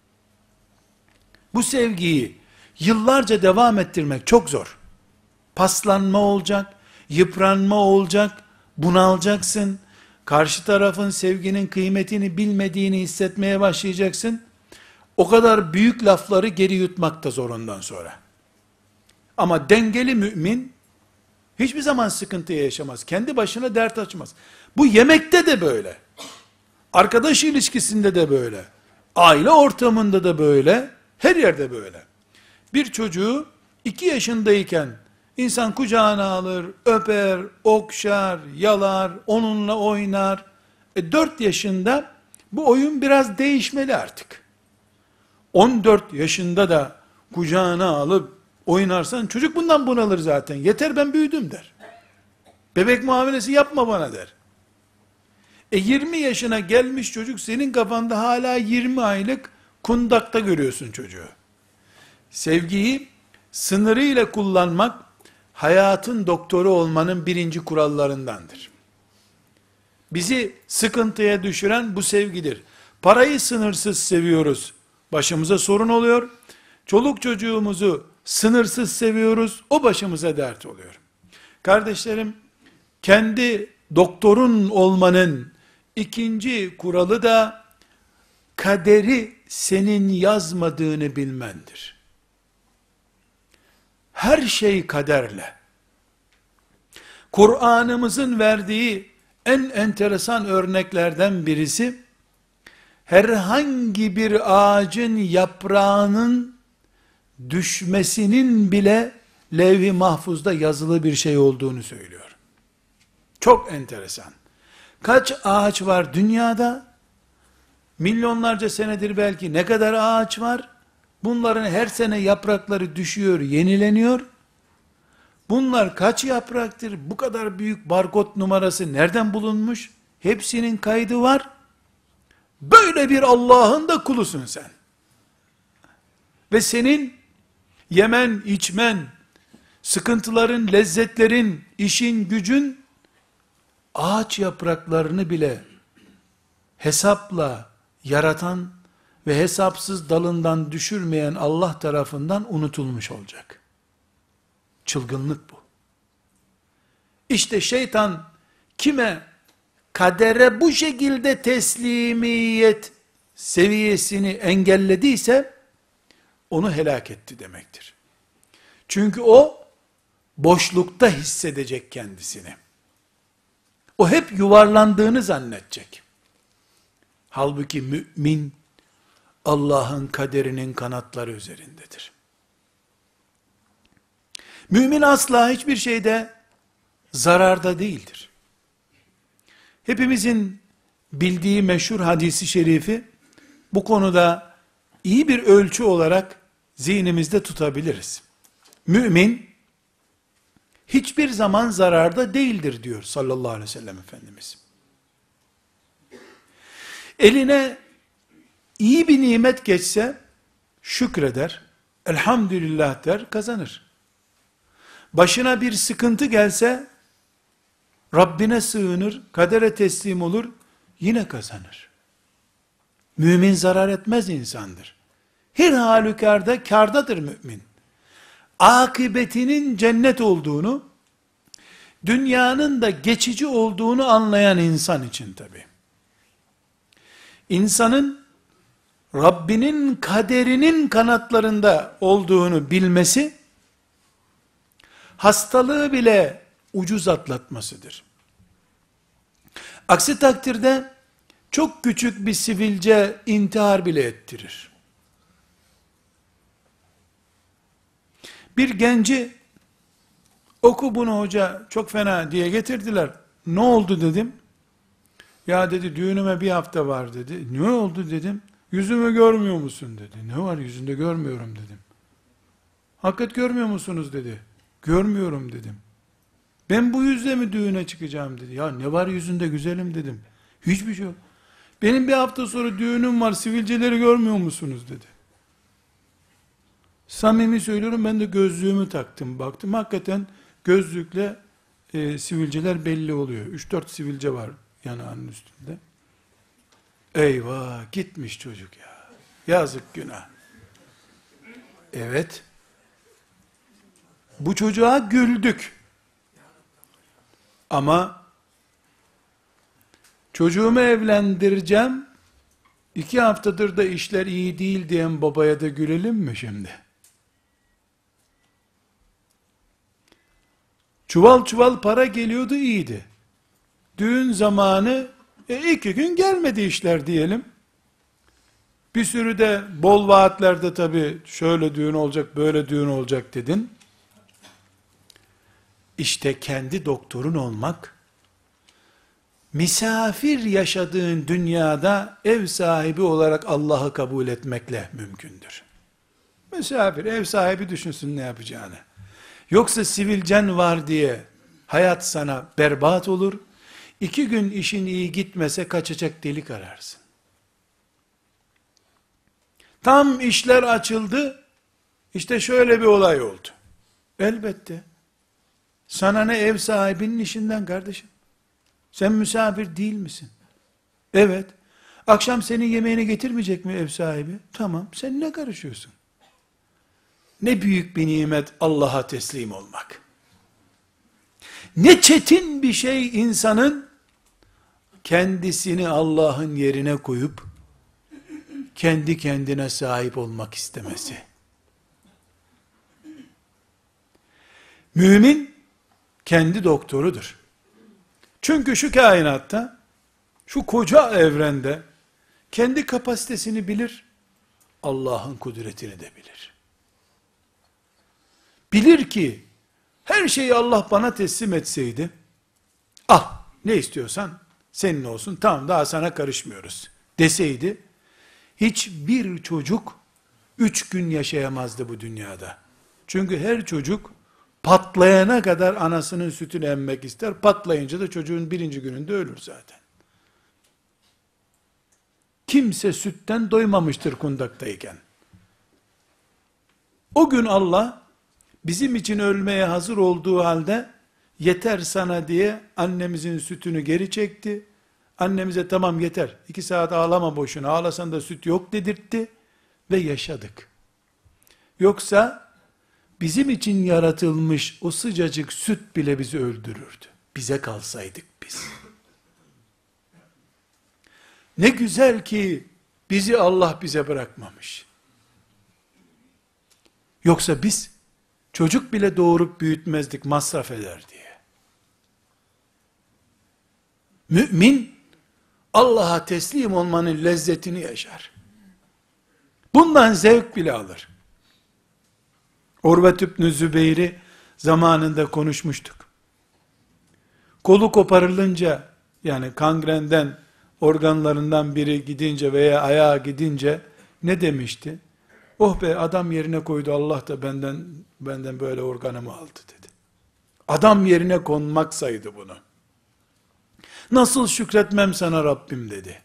Bu sevgiyi yıllarca devam ettirmek çok zor. Paslanma olacak, yıpranma olacak, bunalacaksın. Karşı tarafın sevginin kıymetini bilmediğini hissetmeye başlayacaksın. O kadar büyük lafları geri yutmak da zor ondan sonra. Ama dengeli mümin hiçbir zaman sıkıntı yaşamaz. Kendi başına dert açmaz. Bu yemekte de böyle. Arkadaş ilişkisinde de böyle. Aile ortamında da böyle. Her yerde böyle. Bir çocuğu 2 yaşındayken insan kucağına alır, öper, okşar, yalar, onunla oynar. 4 yaşında bu oyun biraz değişmeli artık. 14 yaşında da kucağına alıp oynarsan çocuk bundan bunalır zaten. Yeter ben büyüdüm der. Bebek muamelesi yapma bana der. 20 yaşına gelmiş çocuk senin kafanda hala 20 aylık kundakta görüyorsun çocuğu. Sevgiyi sınırıyla kullanmak hayatın doktoru olmanın birinci kurallarındandır. Bizi sıkıntıya düşüren bu sevgidir. Parayı sınırsız seviyoruz. Başımıza sorun oluyor. Çoluk çocuğumuzu sınırsız seviyoruz. O başımıza dert oluyor. Kardeşlerim, kendi doktorun olmanın ikinci kuralı da kaderi senin yazmadığını bilmendir. Her şey kaderle. Kur'an'ımızın verdiği en enteresan örneklerden birisi, herhangi bir ağacın yaprağının düşmesinin bile levh-i mahfuzda yazılı bir şey olduğunu söylüyor. Çok enteresan. Kaç ağaç var dünyada? Milyonlarca senedir belki ne kadar ağaç var? Bunların her sene yaprakları düşüyor, yenileniyor. Bunlar kaç yapraktır? Bu kadar büyük barkod numarası nereden bulunmuş? Hepsinin kaydı var. Böyle bir Allah'ın da kulusun sen. Ve senin yemen, içmen, sıkıntıların, lezzetlerin, işin, gücün, ağaç yapraklarını bile hesapla yaratan ve hesapsız dalından düşürmeyen Allah tarafından unutulmuş olacak. Çılgınlık bu. İşte şeytan kime kadere bu şekilde teslimiyet seviyesini engellediyse onu helak etti demektir. Çünkü o boşlukta hissedecek kendisini. O hep yuvarlandığını zannedecek. Halbuki mümin Allah'ın kaderinin kanatları üzerindedir. Mümin asla hiçbir şeyde zararda değildir. Hepimizin bildiği meşhur hadisi şerifi bu konuda iyi bir ölçü olarak zihnimizde tutabiliriz. Mümin hiçbir zaman zararda değildir diyor sallallahu aleyhi ve sellem Efendimiz. Eline iyi bir nimet geçse şükreder, elhamdülillah der, kazanır. Başına bir sıkıntı gelse Rabbine sığınır, kadere teslim olur, yine kazanır. Mümin zarar etmez insandır. Her halükarda kârdadır mümin. Akıbetinin cennet olduğunu, dünyanın da geçici olduğunu anlayan insan için tabi. insanın Rabbinin kaderinin kanatlarında olduğunu bilmesi, hastalığı bile ucuz atlatmasıdır. Aksi takdirde, çok küçük bir sivilce intihar bile ettirir. Bir genci, oku bunu hoca, çok fena diye getirdiler. Ne oldu dedim. Ya dedi, düğünüme bir hafta var dedi. Ne oldu dedim. Yüzümü görmüyor musun dedi. Ne var yüzünde, görmüyorum dedim. Hakikat görmüyor musunuz dedi. Görmüyorum dedim. Ben bu yüzle mi düğüne çıkacağım dedi. Ya ne var yüzünde güzelim dedim. Hiçbir şey yok. Benim bir hafta sonra düğünüm var, sivilceleri görmüyor musunuz dedi. Samimi söylüyorum, ben de gözlüğümü taktım, baktım. Hakikaten gözlükle sivilceler belli oluyor. 3-4 sivilce var yanağının üstünde. Eyvah, gitmiş çocuk ya. Yazık, günah. Evet. Bu çocuğa güldük. Ama çocuğumu evlendireceğim, 2 haftadır da işler iyi değil diyen babaya da gülelim mi şimdi? Çuval çuval para geliyordu, iyiydi. Düğün zamanı 2 gün gelmedi işler diyelim. Bir sürü de bol vaatlerde tabii şöyle düğün olacak, böyle düğün olacak dedin. İşte kendi doktorun olmak, misafir yaşadığın dünyada ev sahibi olarak Allah'ı kabul etmekle mümkündür. Misafir, ev sahibi düşünsün ne yapacağını. Yoksa sivilcen var diye hayat sana berbat olur. 2 gün işin iyi gitmese kaçacak delik ararsın. Tam işler açıldı, işte şöyle bir olay oldu. Elbette. Sana ne ev sahibinin işinden kardeşim? Sen misafir değil misin? Evet. Akşam senin yemeğini getirmeyecek mi ev sahibi? Tamam, sen ne karışıyorsun? Ne büyük bir nimet Allah'a teslim olmak. Ne çetin bir şey insanın kendisini Allah'ın yerine koyup kendi kendine sahip olmak istemesi. Mümin kendi doktorudur. Çünkü şu kainatta, şu koca evrende kendi kapasitesini bilir, Allah'ın kudretini de bilir. Bilir ki her şeyi Allah bana teslim etseydi, ne istiyorsan senin olsun, tamam daha sana karışmıyoruz deseydi, hiçbir çocuk 3 gün yaşayamazdı bu dünyada. Çünkü her çocuk patlayana kadar anasının sütünü emmek ister, patlayınca da çocuğun 1. gününde ölür zaten. Kimse sütten doymamıştır kundaktayken. O gün Allah, bizim için ölmeye hazır olduğu halde, yeter sana diye annemizin sütünü geri çekti. Annemize tamam yeter, 2 saat ağlama boşuna, ağlasan da süt yok dedirtti ve yaşadık. Yoksa bizim için yaratılmış o sıcacık süt bile bizi öldürürdü. Bize kalsaydık biz. Ne güzel ki bizi Allah bize bırakmamış. Yoksa biz çocuk bile doğurup büyütmezdik masraf eder diye. Mümin Allah'a teslim olmanın lezzetini yaşar. Bundan zevk bile alır. Urve İbn Zübeyr'i zamanında konuşmuştuk. Kolu koparılınca, yani kangrenden organlarından biri gidince veya ayağı gidince ne demişti? Oh be, adam yerine koydu, Allah da benden böyle organımı aldı dedi. Adam yerine konmak saydı bunu. Nasıl şükretmem sana Rabbim dedi.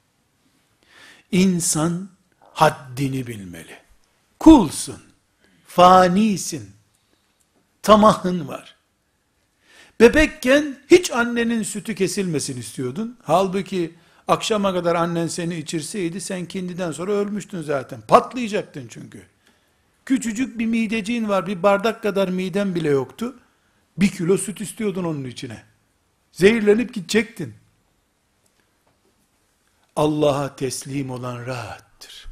İnsan haddini bilmeli. Kulsun, fanisin, tamahın var. Bebekken hiç annenin sütü kesilmesin istiyordun. Halbuki akşama kadar annen seni içirseydi sen kendiden sonra ölmüştün zaten. Patlayacaktın çünkü. Küçücük bir mideciğin var, bir bardak kadar miden bile yoktu. 1 kilo süt istiyordun onun içine. Zehirlenip gidecektin. Allah'a teslim olan rahattır.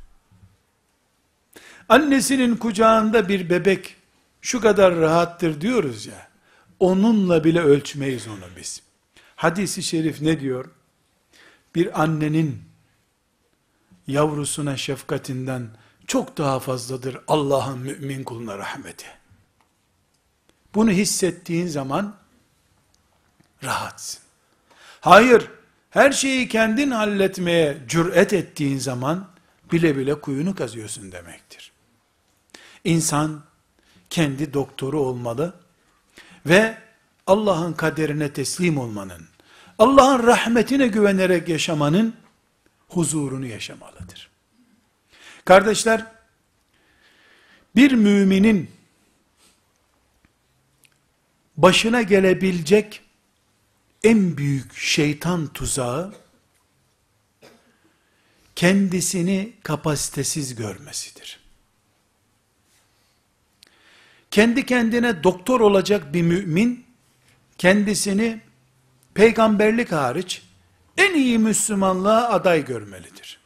Annesinin kucağında bir bebek şu kadar rahattır diyoruz ya, onunla bile ölçmeyiz onu biz. Hadis-i şerif ne diyor? Bir annenin yavrusuna şefkatinden çok daha fazladır Allah'ın mümin kuluna rahmeti. Bunu hissettiğin zaman rahatsın. Hayır, her şeyi kendin halletmeye cüret ettiğin zaman bile bile kuyunu kazıyorsun demektir. İnsan kendi doktoru olmalı ve Allah'ın kaderine teslim olmanın, Allah'ın rahmetine güvenerek yaşamanın huzurunu yaşamalıdır. Kardeşler, bir müminin başına gelebilecek en büyük şeytan tuzağı, kendisini kapasitesiz görmesidir. Kendi kendine doktor olacak bir mümin, kendisini peygamberlik hariç en iyi Müslümanlığa aday görmelidir.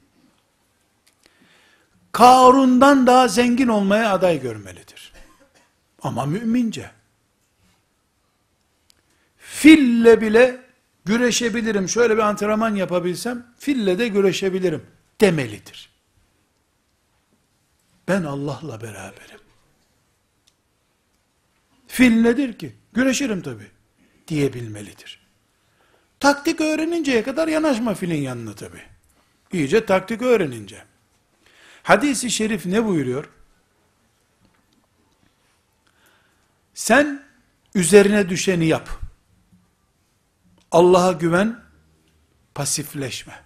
Karun'dan daha zengin olmaya aday görmelidir. Ama mümince. Fille bile güreşebilirim, şöyle bir antrenman yapabilsem, fille de güreşebilirim demelidir. Ben Allah'la beraberim. Fil nedir ki? Güreşirim tabi diyebilmelidir. Taktik öğreninceye kadar yanaşma filin yanına tabi. İyice taktik öğrenince. Hadis-i şerif ne buyuruyor? Sen üzerine düşeni yap. Allah'a güven, pasifleşme.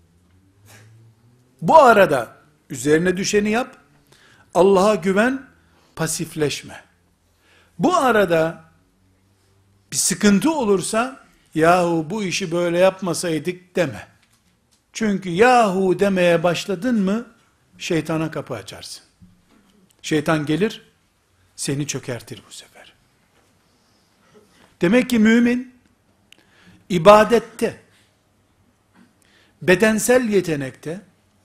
Bu arada üzerine düşeni yap, Allah'a güven, pasifleşme. Bu arada bir sıkıntı olursa, yahu bu işi böyle yapmasaydık deme. Çünkü yahu demeye başladın mı, şeytana kapı açarsın. Şeytan gelir, seni çökertir bu sefer. Demek ki mümin, ibadette, bedensel yetenekte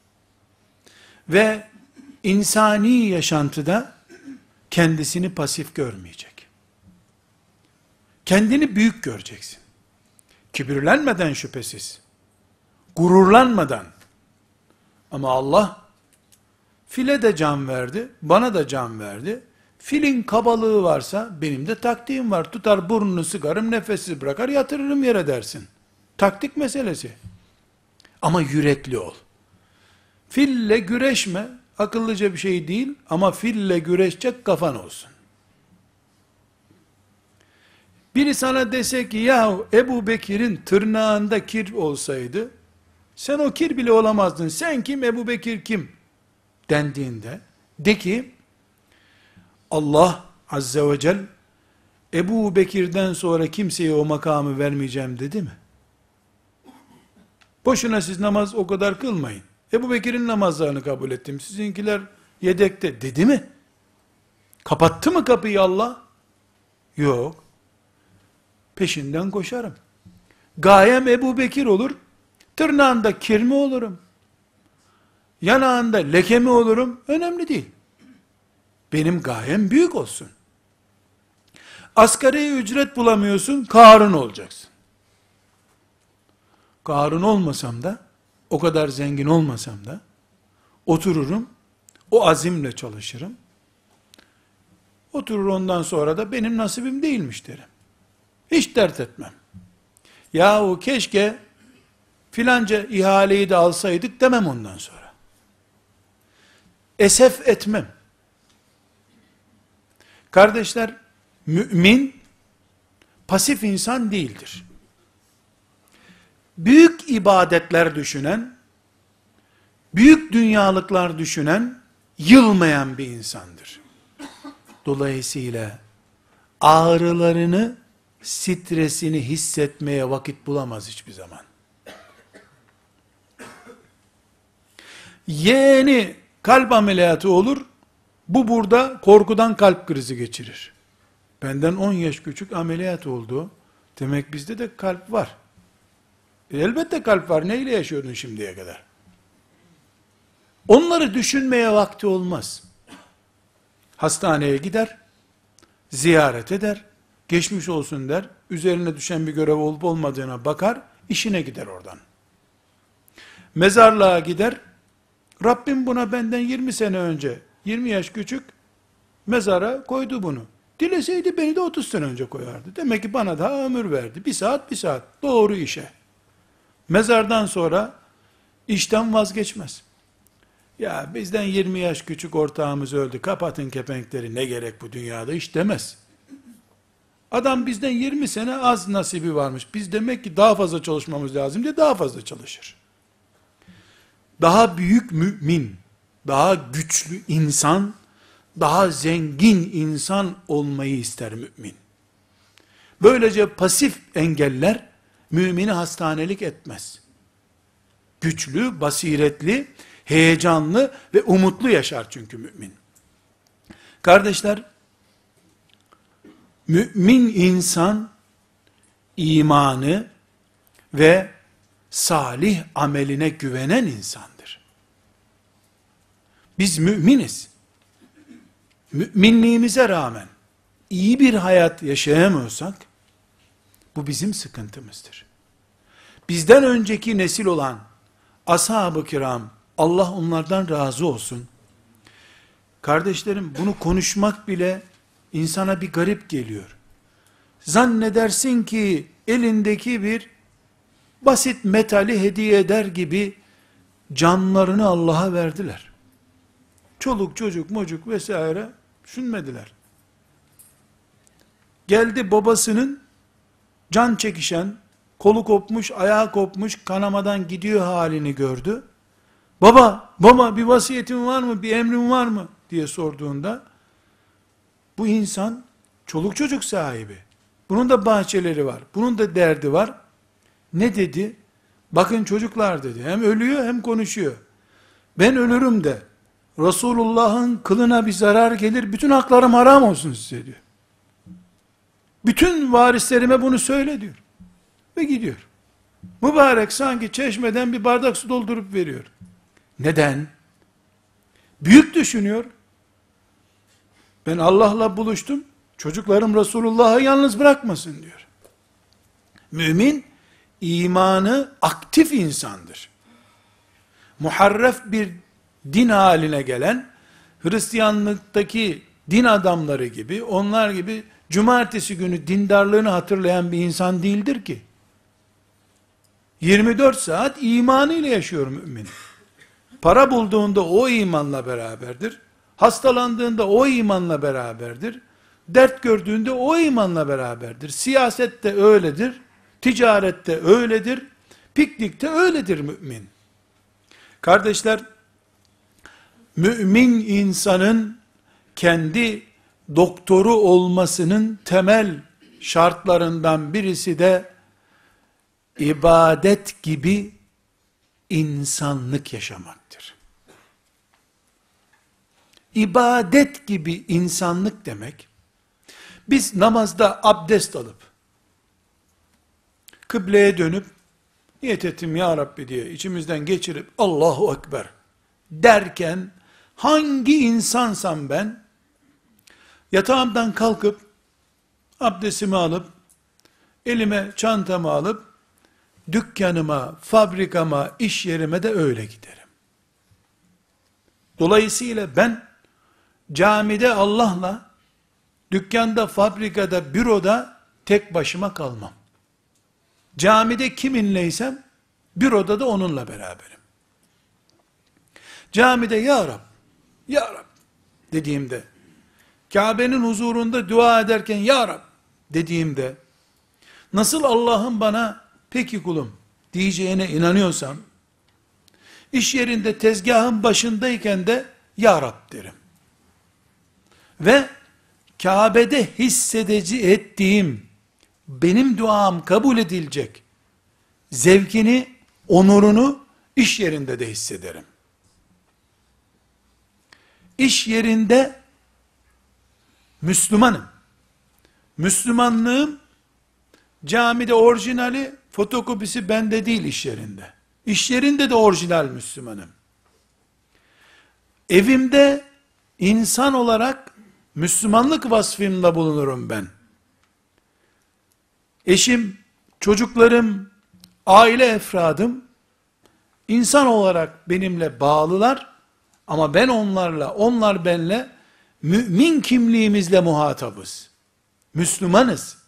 ve insani yaşantıda kendisini pasif görmeyecek. Kendini büyük göreceksin. Kibirlenmeden şüphesiz, gururlanmadan. Ama Allah, file de can verdi, bana da can verdi. Filin kabalığı varsa, benim de taktiğim var. Tutar burnunu sıkarım, nefessiz bırakar, yatırırım yere dersin. Taktik meselesi. Ama yürekli ol. Fille güreşme, akıllıca bir şey değil, ama fille güreşecek kafan olsun. Biri sana dese ki, yahu Ebu Bekir'in tırnağında kir olsaydı, sen o kir bile olamazdın, sen kim, Ebu Bekir kim? Dendiğinde, de ki, Allah Azze ve Celle, Ebu Bekir'den sonra kimseye o makamı vermeyeceğim dedi mi? Boşuna siz namaz o kadar kılmayın. Ebu Bekir'in namazlarını kabul ettim, sizinkiler yedekte dedi mi? Kapattı mı kapıyı Allah? Yok. Peşinden koşarım. Gayem Ebu Bekir olur, tırnağında kir mi olurum? Yanağında leke mi olurum? Önemli değil. Benim gayem büyük olsun. Asgari ücret bulamıyorsun, Karun olacaksın. Karun olmasam da, o kadar zengin olmasam da, otururum, o azimle çalışırım. Oturur ondan sonra da benim nasibim değilmiş derim. Hiç dert etmem. Yahu keşke filanca ihaleyi de alsaydık demem ondan sonra. Esef etmem. Kardeşler, mümin pasif insan değildir. Büyük ibadetler düşünen, büyük dünyalıklar düşünen, yılmayan bir insandır. Dolayısıyla ağrılarını, stresini hissetmeye vakit bulamaz hiçbir zaman. Yeğeni kalp ameliyatı olur, bu burada korkudan kalp krizi geçirir. Benden 10 yaş küçük ameliyat oldu. Demek bizde de kalp var. Elbette kalp var. Neyle yaşıyordun şimdiye kadar? Onları düşünmeye vakti olmaz. Hastaneye gider, ziyaret eder, geçmiş olsun der, üzerine düşen bir görev olup olmadığına bakar, işine gider oradan. Mezarlığa gider, Rabbim buna benden 20 sene önce, 20 yaş küçük, mezara koydu bunu. Dileseydi beni de 30 sene önce koyardı. Demek ki bana daha ömür verdi. Bir saat, doğru işe. Mezardan sonra işten vazgeçmez. Ya bizden 20 yaş küçük ortağımız öldü, kapatın kepenkleri, ne gerek bu dünyada iş demez. Adam bizden 20 sene az nasibi varmış. Biz demek ki daha fazla çalışmamız lazım diye daha fazla çalışır. Daha büyük mümin, daha güçlü insan, daha zengin insan olmayı ister mümin. Böylece pasif engeller mümini hastanelik etmez. Güçlü, basiretli, heyecanlı ve umutlu yaşar çünkü mümin. Kardeşler, mümin insan imanı ve salih ameline güvenen insandır. Biz müminiz. Müminliğimize rağmen iyi bir hayat yaşayamıyorsak bu bizim sıkıntımızdır. Bizden önceki nesil olan ashab-ı kiram, Allah onlardan razı olsun. Kardeşlerim, bunu konuşmak bile insana bir garip geliyor. Zannedersin ki elindeki bir basit metali hediye eder gibi canlarını Allah'a verdiler. Çoluk çocuk mocuk vesaire düşünmediler. Geldi babasının can çekişen, kolu kopmuş, ayağı kopmuş, kanamadan gidiyor halini gördü. Baba bir vasiyetin var mı, bir emrin var mı diye sorduğunda, bu insan çoluk çocuk sahibi. Bunun da bahçeleri var, bunun da derdi var. Ne dedi? Bakın çocuklar dedi, hem ölüyor hem konuşuyor. Ben ölürüm de, Resulullah'ın kılına bir zarar gelir, bütün haklarım haram olsun size diyor. Bütün varislerime bunu söyle diyor. Ve gidiyor. Mübarek sanki çeşmeden bir bardak su doldurup veriyor. Neden? Büyük düşünüyor. Ben Allah'la buluştum, çocuklarım Resulullah'ı yalnız bırakmasın diyor. Mümin, imanı aktif insandır. Muharref bir din haline gelen, Hristiyanlıktaki din adamları gibi, onlar gibi cumartesi günü dindarlığını hatırlayan bir insan değildir ki. 24 saat imanıyla yaşıyor mümin. Para bulduğunda o imanla beraberdir. Hastalandığında o imanla beraberdir. Dert gördüğünde o imanla beraberdir. Siyasette öyledir. Ticarette öyledir. Piknikte öyledir mümin. Kardeşler, mümin insanın kendi doktoru olmasının temel şartlarından birisi de ibadet gibi insanlık yaşamaktır. İbadet gibi insanlık demek, biz namazda abdest alıp, kıbleye dönüp, niyet ettim ya Rabbi diye içimizden geçirip, Allahu Ekber derken, hangi insansam ben, yatağımdan kalkıp, abdestimi alıp, elime çantamı alıp, dükkanıma, fabrikama, iş yerime de öyle giderim. Dolayısıyla ben, camide Allah'la, dükkanda, fabrikada, büroda, tek başıma kalmam. Camide kiminleysem, büroda da onunla beraberim. Camide ya Rab, ya Rab dediğimde, Kabe'nin huzurunda dua ederken ya Rab dediğimde, nasıl Allah'ın bana peki kulum diyeceğine inanıyorsam, iş yerinde tezgahın başındayken de ya Rab derim. Ve Kabe'de hissedeci ettiğim, benim duam kabul edilecek zevkini, onurunu iş yerinde de hissederim. İş yerinde Müslümanım. Müslümanlığım camide orijinali, fotokopisi bende değil iş yerinde. İş yerinde de orijinal Müslümanım. Evimde insan olarak Müslümanlık vasfımla bulunurum ben. Eşim, çocuklarım, aile efradım insan olarak benimle bağlılar ama ben onlarla, onlar benle mümin kimliğimizle muhatabız. Müslümanız.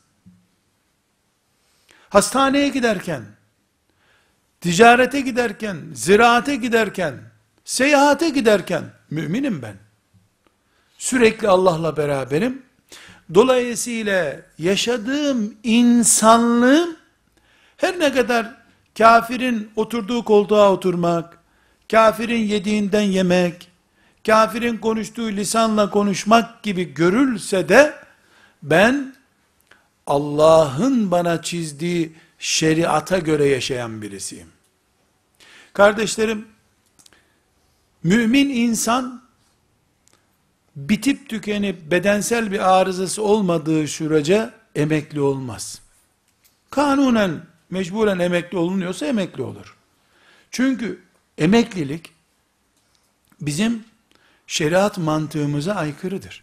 Hastaneye giderken, ticarete giderken, ziraate giderken, seyahate giderken müminim ben. Sürekli Allah'la beraberim. Dolayısıyla yaşadığım insanlığım her ne kadar kafirin oturduğu koltuğa oturmak, kafirin yediğinden yemek, kafirin konuştuğu lisanla konuşmak gibi görülse de ben Allah'ın bana çizdiği şeriata göre yaşayan birisiyim. Kardeşlerim, mümin insan bitip tükenip bedensel bir arızası olmadığı sürece emekli olmaz. Kanunen, mecburen emekli olunuyorsa emekli olur. Çünkü emeklilik bizim şeriat mantığımıza aykırıdır.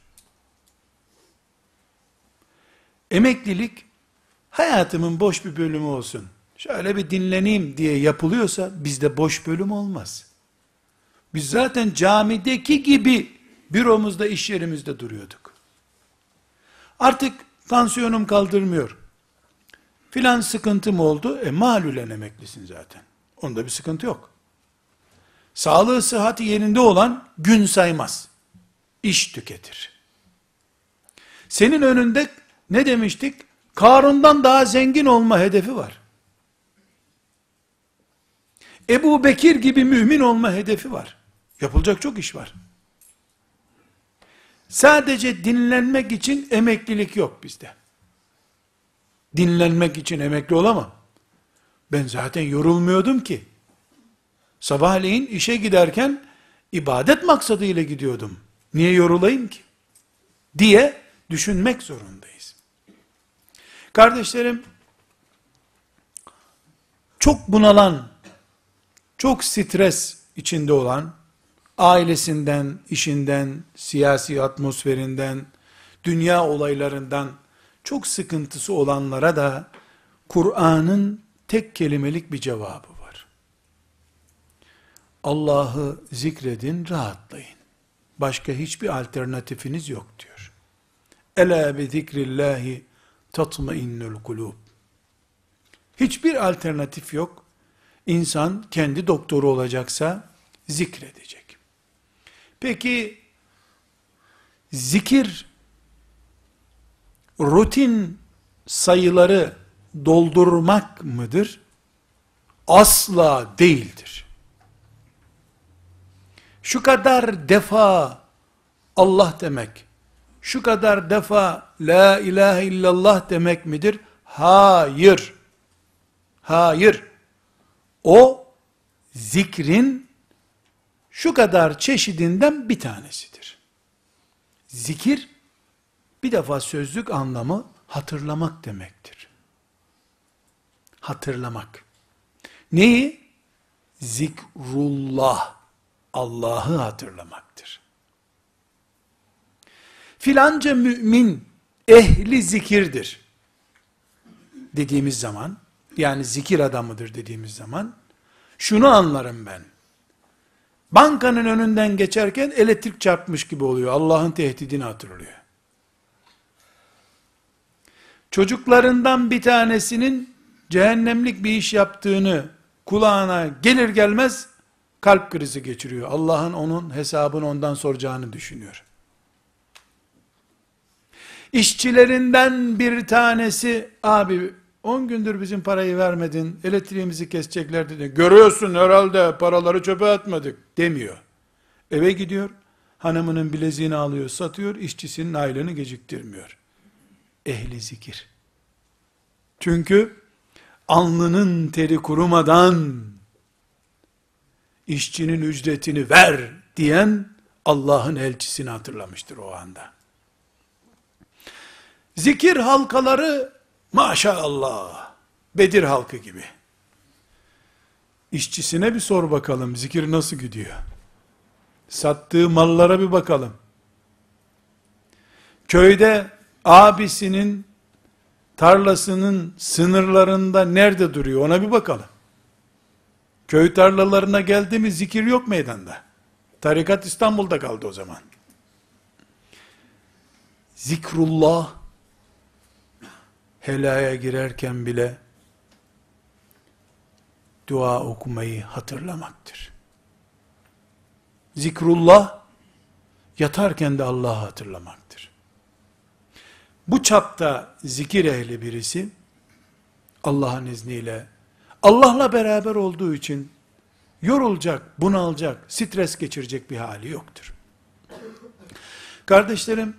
Emeklilik hayatımın boş bir bölümü olsun, şöyle bir dinleneyim diye yapılıyorsa bizde boş bölüm olmaz. Biz zaten camideki gibi büromuzda, iş yerimizde duruyorduk. Artık tansiyonum kaldırmıyor. Filan sıkıntım oldu. Malulen emeklisin zaten. Onda bir sıkıntı yok. Sağlığı, sıhhati yerinde olan gün saymaz. İş tüketir. Senin önünde ne demiştik? Karun'dan daha zengin olma hedefi var. Ebu Bekir gibi mümin olma hedefi var. Yapılacak çok iş var. Sadece dinlenmek için emeklilik yok bizde. Dinlenmek için emekli olamam. Ben zaten yorulmuyordum ki. Sabahleyin işe giderken ibadet maksadıyla gidiyordum. Niye yorulayım ki? Diye düşünmek zorundayız. Kardeşlerim, çok bunalan, çok stres içinde olan, ailesinden, işinden, siyasi atmosferinden, dünya olaylarından çok sıkıntısı olanlara da Kur'an'ın tek kelimelik bir cevabı var. Allah'ı zikredin, rahatlayın. Başka hiçbir alternatifiniz yok diyor. Ela bi zikrillahi tatmainnul kulub. Hiçbir alternatif yok. İnsan kendi doktoru olacaksa zikredecek. Peki zikir rutin sayıları doldurmak mıdır? Asla değildir. Şu kadar defa Allah demek, şu kadar defa la ilahe illallah demek midir? Hayır. Hayır. O zikrin şu kadar çeşidinden bir tanesidir. Zikir, bir defa sözlük anlamı hatırlamak demektir. Hatırlamak. Neyi? Zikrullah. Allah'ı hatırlamaktır. Filanca mümin ehli zikirdir dediğimiz zaman, yani zikir adamıdır dediğimiz zaman, şunu anlarım ben. Bankanın önünden geçerken elektrik çarpmış gibi oluyor. Allah'ın tehdidini hatırlıyor. Çocuklarından bir tanesinin cehennemlik bir iş yaptığını kulağına gelir gelmez kalp krizi geçiriyor. Allah'ın onun hesabını ondan soracağını düşünüyor. İşçilerinden bir tanesi, abi 10 gündür bizim parayı vermedin, elektriğimizi kesecekler dedi. Görüyorsun herhalde paraları çöpe atmadık demiyor. Eve gidiyor, hanımının bileziğini alıyor, satıyor, işçisinin aylığını geciktirmiyor. Ehli zikir. Çünkü alnının teri kurumadan işçinin ücretini ver diyen Allah'ın elçisini hatırlamıştır o anda. Zikir halkaları maşallah Bedir halkı gibi. İşçisine bir sor bakalım, zikir nasıl gidiyor? Sattığı mallara bir bakalım. Köyde abisinin tarlasının sınırlarında nerede duruyor, ona bir bakalım. Köy tarlalarına geldi mi zikir yok meydanda. Tarikat İstanbul'da kaldı o zaman. Zikrullah, helaya girerken bile dua okumayı hatırlamaktır. Zikrullah, yatarken de Allah'ı hatırlamaktır. Bu çapta zikir ehli birisi, Allah'ın izniyle, Allah'la beraber olduğu için, yorulacak, bunalacak, stres geçirecek bir hali yoktur. Kardeşlerim,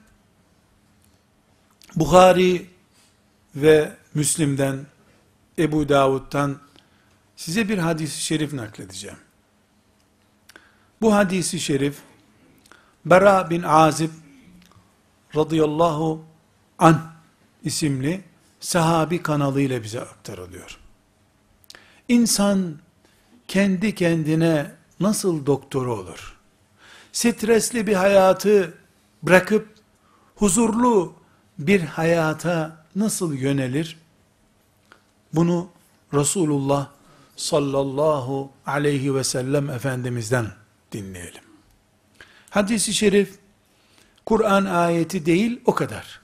Bukhari ve Müslim'den, Ebu Davud'dan size bir hadis-i şerif nakledeceğim. Bu hadis-i şerif, Bera bin Azib radıyallahu anh isimli sahabi kanalıyla bize aktarılıyor. İnsan kendi kendine nasıl doktoru olur? Stresli bir hayatı bırakıp huzurlu bir hayata nasıl yönelir? Bunu Resulullah sallallahu aleyhi ve sellem Efendimiz'den dinleyelim. Hadis-i şerif, Kur'an ayeti değil, o kadar.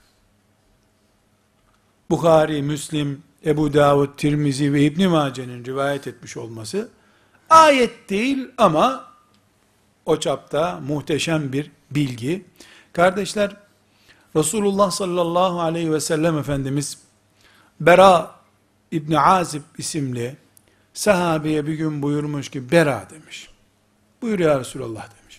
Bukhari, Müslim, Ebu Davud, Tirmizi ve İbn Mace'nin rivayet etmiş olması, ayet değil ama o çapta muhteşem bir bilgi. Kardeşler, Resulullah sallallahu aleyhi ve sellem Efendimiz, Bera İbni Azib isimli sahabeye bir gün buyurmuş ki, Bera demiş. Buyur ya Resulallah demiş.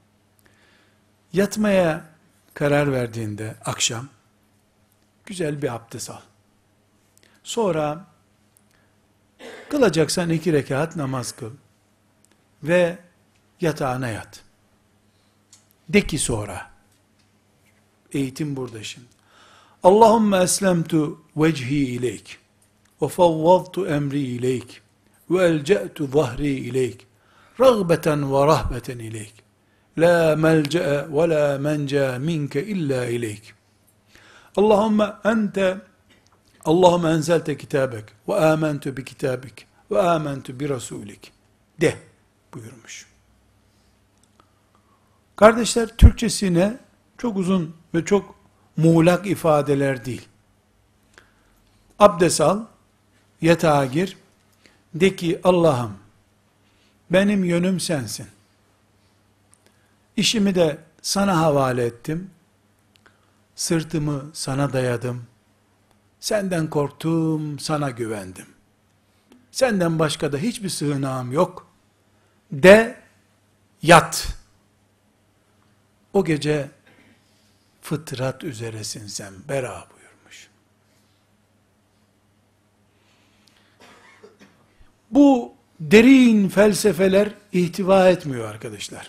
Yatmaya karar verdiğinde akşam, güzel bir abdest al. Sonra, kılacaksan 2 rekat namaz kıl. Ve yatağına yat. De ki sonra, eğitim burada şimdi. Allahümme eslemtu vecihi ileyk. Ve favvadtu emri ileyk. Ve elce'tu zahri ileyk. Ragbeten ve rahbeten ileyk. La melce'e ve la menca minke illa ileyk. Allahümme enzelte kitabek ve amentu bi kitabik ve amentu bi rasulik de buyurmuş. Kardeşler, Türkçesine çok uzun ve çok muğlak ifadeler değil. Abdest al, yatağa gir, de ki Allah'ım benim yönüm sensin. İşimi de sana havale ettim. Sırtımı sana dayadım. Senden korktum, sana güvendim. Senden başka da hiçbir sığınağım yok. De, yat. O gece fıtrat üzeresin sen, Bera buyurmuş. Bu derin felsefeler ihtiva etmiyor arkadaşlar.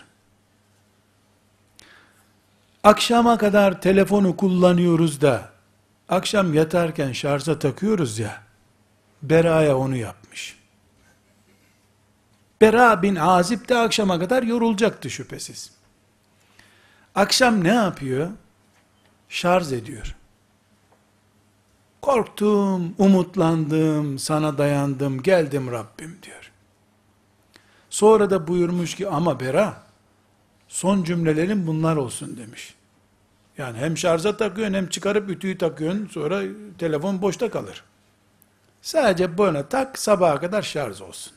Akşama kadar telefonu kullanıyoruz da, akşam yatarken şarja takıyoruz ya, Bera'ya onu yapmış. Bera bin Azib de akşama kadar yorulacaktı şüphesiz. Akşam ne yapıyor? Şarj ediyor. Korktum, umutlandım, sana dayandım, geldim Rabbim diyor. Sonra da buyurmuş ki ama Bera, son cümlelerin bunlar olsun demiş. Yani hem şarja takıyorsun hem çıkarıp ütüyü takıyorsun, sonra telefon boşta kalır. Sadece böyle tak, sabaha kadar şarj olsun.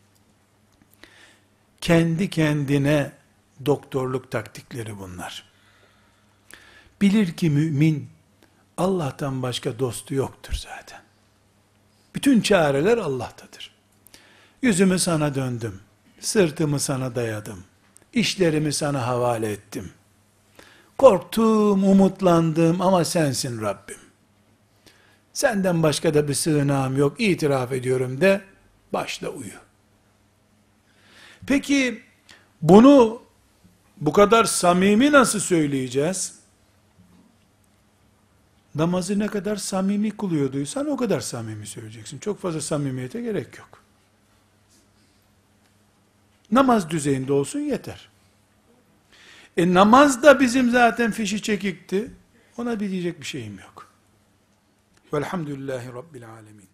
Kendi kendine doktorluk taktikleri bunlar. Bilir ki mümin, Allah'tan başka dostu yoktur zaten. Bütün çareler Allah'tadır. Yüzümü sana döndüm, sırtımı sana dayadım, işlerimi sana havale ettim. Korktum, umutlandım ama sensin Rabbim. Senden başka da bir sığınağım yok, itiraf ediyorum de, başla uyu. Peki, bunu bu kadar samimi nasıl söyleyeceğiz? Namazı ne kadar samimi kılıyorduysan o kadar samimi söyleyeceksin. Çok fazla samimiyete gerek yok. Namaz düzeyinde olsun yeter. Namaz da bizim zaten fişi çekikti. Ona bir diyecek bir şeyim yok. Velhamdülillahi Rabbil alemin.